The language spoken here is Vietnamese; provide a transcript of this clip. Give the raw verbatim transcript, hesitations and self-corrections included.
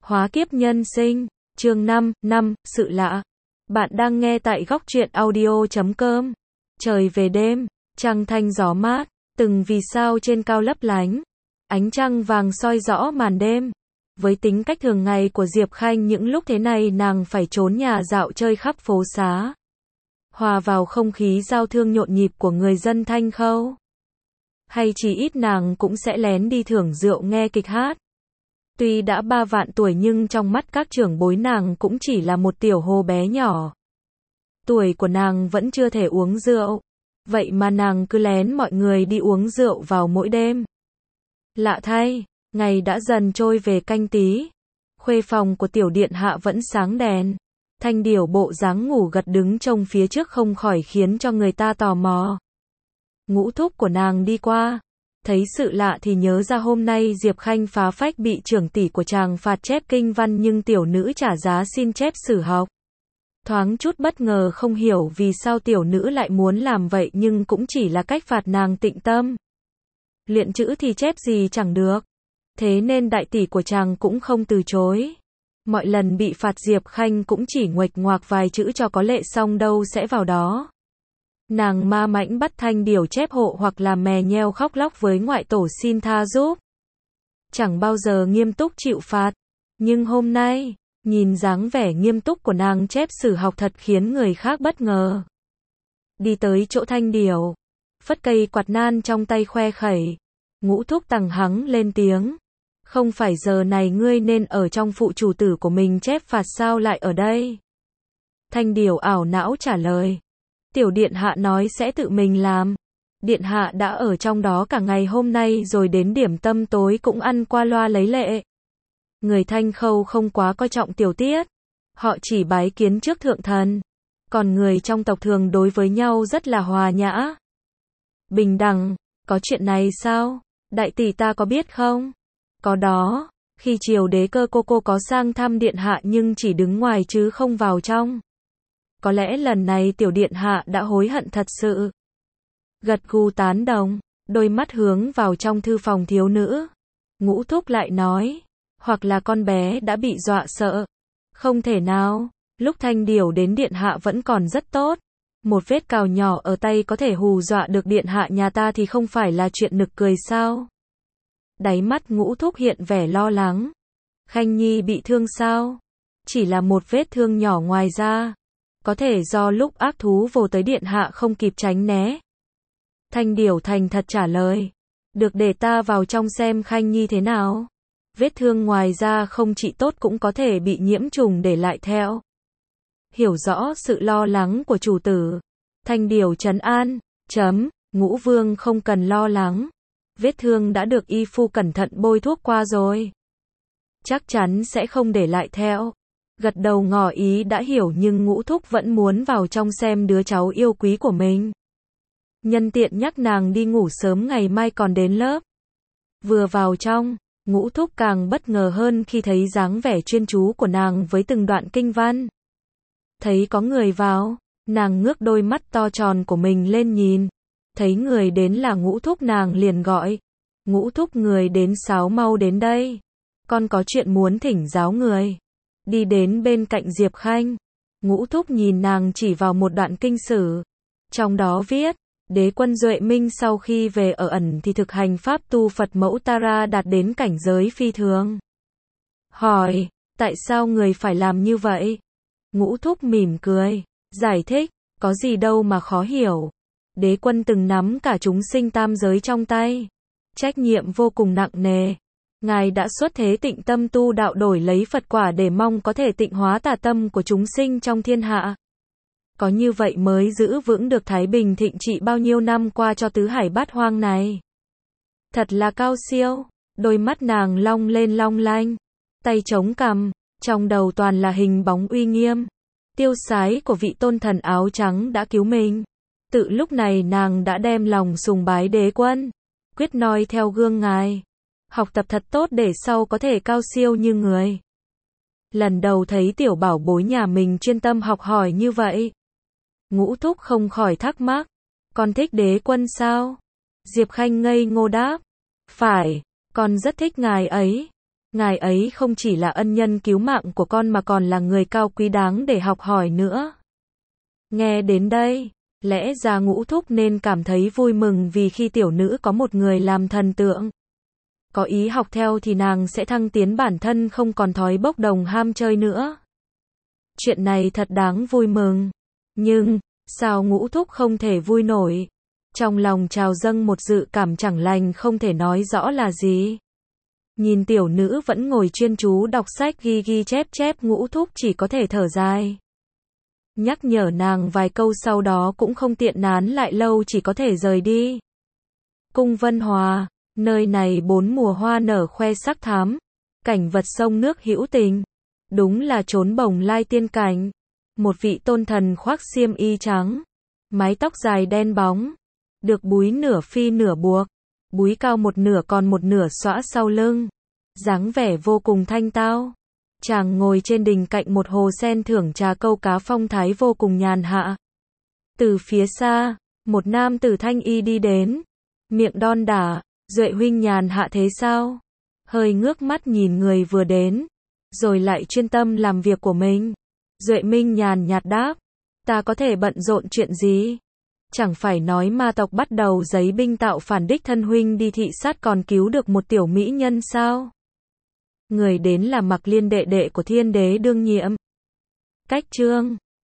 Hóa kiếp nhân sinh, chương năm, năm, sự lạ. Bạn đang nghe tại góc truyện audio chấm com. Trời về đêm, trăng thanh gió mát, từng vì sao trên cao lấp lánh. Ánh trăng vàng soi rõ màn đêm. Với tính cách thường ngày của Diệp Khanh, những lúc thế này nàng phải trốn nhà dạo chơi khắp phố xá. Hòa vào không khí giao thương nhộn nhịp của người dân Thanh Khâu. Hay chỉ ít nàng cũng sẽ lén đi thưởng rượu nghe kịch hát. Tuy đã ba vạn tuổi nhưng trong mắt các trưởng bối nàng cũng chỉ là một tiểu hồ bé nhỏ. Tuổi của nàng vẫn chưa thể uống rượu. Vậy mà nàng cứ lén mọi người đi uống rượu vào mỗi đêm. Lạ thay, ngày đã dần trôi về Canh Tý. Khuê phòng của tiểu điện hạ vẫn sáng đèn. Thanh Điểu bộ dáng ngủ gật đứng trông phía trước không khỏi khiến cho người ta tò mò. Ngũ thúc của nàng đi qua. Thấy sự lạ thì nhớ ra hôm nay Diệp Khanh phá phách bị trưởng tỷ của chàng phạt chép kinh văn nhưng tiểu nữ trả giá xin chép sử học. Thoáng chút bất ngờ không hiểu vì sao tiểu nữ lại muốn làm vậy nhưng cũng chỉ là cách phạt nàng tịnh tâm. Luyện chữ thì chép gì chẳng được. Thế nên đại tỷ của chàng cũng không từ chối. Mọi lần bị phạt Diệp Khanh cũng chỉ nguệch ngoạc vài chữ cho có lệ xong đâu sẽ vào đó. Nàng ma mãnh bắt Thanh Điểu chép hộ hoặc là mè nheo khóc lóc với ngoại tổ xin tha giúp. Chẳng bao giờ nghiêm túc chịu phạt. Nhưng hôm nay, nhìn dáng vẻ nghiêm túc của nàng chép sử học thật khiến người khác bất ngờ. Đi tới chỗ Thanh Điểu, phất cây quạt nan trong tay khoe khẩy. Ngũ thúc tằng hắng lên tiếng. Không phải giờ này ngươi nên ở trong phụ chủ tử của mình chép phạt sao lại ở đây? Thanh Điểu ảo não trả lời. Tiểu điện hạ nói sẽ tự mình làm. Điện hạ đã ở trong đó cả ngày hôm nay rồi đến điểm tâm tối cũng ăn qua loa lấy lệ. Người Thanh Khâu không quá coi trọng tiểu tiết. Họ chỉ bái kiến trước thượng thần. Còn người trong tộc thường đối với nhau rất là hòa nhã. Bình đẳng, có chuyện này sao? Đại tỷ ta có biết không? Có đó, khi triều đế cơ cô cô có sang thăm điện hạ nhưng chỉ đứng ngoài chứ không vào trong. Có lẽ lần này tiểu điện hạ đã hối hận thật sự. Gật gù tán đồng, đôi mắt hướng vào trong thư phòng thiếu nữ. Ngũ thúc lại nói, hoặc là con bé đã bị dọa sợ. Không thể nào, lúc Thanh Điểu đến điện hạ vẫn còn rất tốt. Một vết cào nhỏ ở tay có thể hù dọa được điện hạ nhà ta thì không phải là chuyện nực cười sao? Đáy mắt Ngũ thúc hiện vẻ lo lắng. Khanh nhi bị thương sao? Chỉ là một vết thương nhỏ ngoài ra. Có thể do lúc ác thú vồ tới điện hạ không kịp tránh né. Thanh Điểu thành thật trả lời. Được, để ta vào trong xem Khanh nhi thế nào. Vết thương ngoài ra không trị tốt cũng có thể bị nhiễm trùng để lại theo. Hiểu rõ sự lo lắng của chủ tử. Thanh Điểu trấn an. Chấm, Ngũ vương không cần lo lắng. Vết thương đã được y phu cẩn thận bôi thuốc qua rồi. Chắc chắn sẽ không để lại theo. Gật đầu ngỏ ý đã hiểu nhưng Ngũ thúc vẫn muốn vào trong xem đứa cháu yêu quý của mình. Nhân tiện nhắc nàng đi ngủ sớm ngày mai còn đến lớp. Vừa vào trong, Ngũ thúc càng bất ngờ hơn khi thấy dáng vẻ chuyên chú của nàng với từng đoạn kinh văn. Thấy có người vào, nàng ngước đôi mắt to tròn của mình lên nhìn. Thấy người đến là Ngũ thúc nàng liền gọi. Ngũ thúc, người đến sáo mau đến đây. Con có chuyện muốn thỉnh giáo người. Đi đến bên cạnh Diệp Khanh. Ngũ thúc nhìn nàng chỉ vào một đoạn kinh sử. Trong đó viết, đế quân Duệ Minh sau khi về ở ẩn thì thực hành pháp tu Phật mẫu Tara đạt đến cảnh giới phi thường. Hỏi, tại sao người phải làm như vậy? Ngũ thúc mỉm cười, giải thích, có gì đâu mà khó hiểu. Đế quân từng nắm cả chúng sinh tam giới trong tay. Trách nhiệm vô cùng nặng nề. Ngài đã xuất thế tịnh tâm tu đạo đổi lấy Phật quả để mong có thể tịnh hóa tà tâm của chúng sinh trong thiên hạ. Có như vậy mới giữ vững được thái bình thịnh trị bao nhiêu năm qua cho tứ hải bát hoang này. Thật là cao siêu. Đôi mắt nàng long lên long lanh. Tay chống cằm, trong đầu toàn là hình bóng uy nghiêm. Tiêu sái của vị tôn thần áo trắng đã cứu mình. Tự lúc này nàng đã đem lòng sùng bái đế quân. Quyết noi theo gương ngài. Học tập thật tốt để sau có thể cao siêu như người. Lần đầu thấy tiểu bảo bối nhà mình chuyên tâm học hỏi như vậy. Ngũ thúc không khỏi thắc mắc. Con thích đế quân sao? Diệp Khanh ngây ngô đáp. Phải, con rất thích ngài ấy. Ngài ấy không chỉ là ân nhân cứu mạng của con mà còn là người cao quý đáng để học hỏi nữa. Nghe đến đây, lẽ ra Ngũ Thúc nên cảm thấy vui mừng vì khi tiểu nữ có một người làm thần tượng. Có ý học theo thì nàng sẽ thăng tiến bản thân không còn thói bốc đồng ham chơi nữa. Chuyện này thật đáng vui mừng. Nhưng, sao Ngũ Thúc không thể vui nổi? Trong lòng trào dâng một dự cảm chẳng lành không thể nói rõ là gì. Nhìn tiểu nữ vẫn ngồi chuyên chú đọc sách ghi ghi chép chép, Ngũ Thúc chỉ có thể thở dài. Nhắc nhở nàng vài câu sau đó cũng không tiện nán lại lâu, chỉ có thể rời đi. Cung Vân Hòa, nơi này bốn mùa hoa nở khoe sắc thắm, cảnh vật sông nước hữu tình, đúng là chốn bồng lai tiên cảnh. Một vị tôn thần khoác xiêm y trắng, mái tóc dài đen bóng, được búi nửa phi nửa buộc, búi cao một nửa còn một nửa xõa sau lưng, dáng vẻ vô cùng thanh tao. Chàng ngồi trên đỉnh cạnh một hồ sen thưởng trà câu cá, phong thái vô cùng nhàn hạ. Từ phía xa, một nam tử thanh y đi đến, miệng đon đả, Duệ huynh nhàn hạ thế sao? Hơi ngước mắt nhìn người vừa đến, rồi lại chuyên tâm làm việc của mình. Duệ Minh nhàn nhạt đáp, ta có thể bận rộn chuyện gì? Chẳng phải nói ma tộc bắt đầu giấy binh tạo phản, đích thân huynh đi thị sát còn cứu được một tiểu mỹ nhân sao? Người đến là Mặc Liên, đệ đệ của Thiên Đế đương nhiệm. Cách chương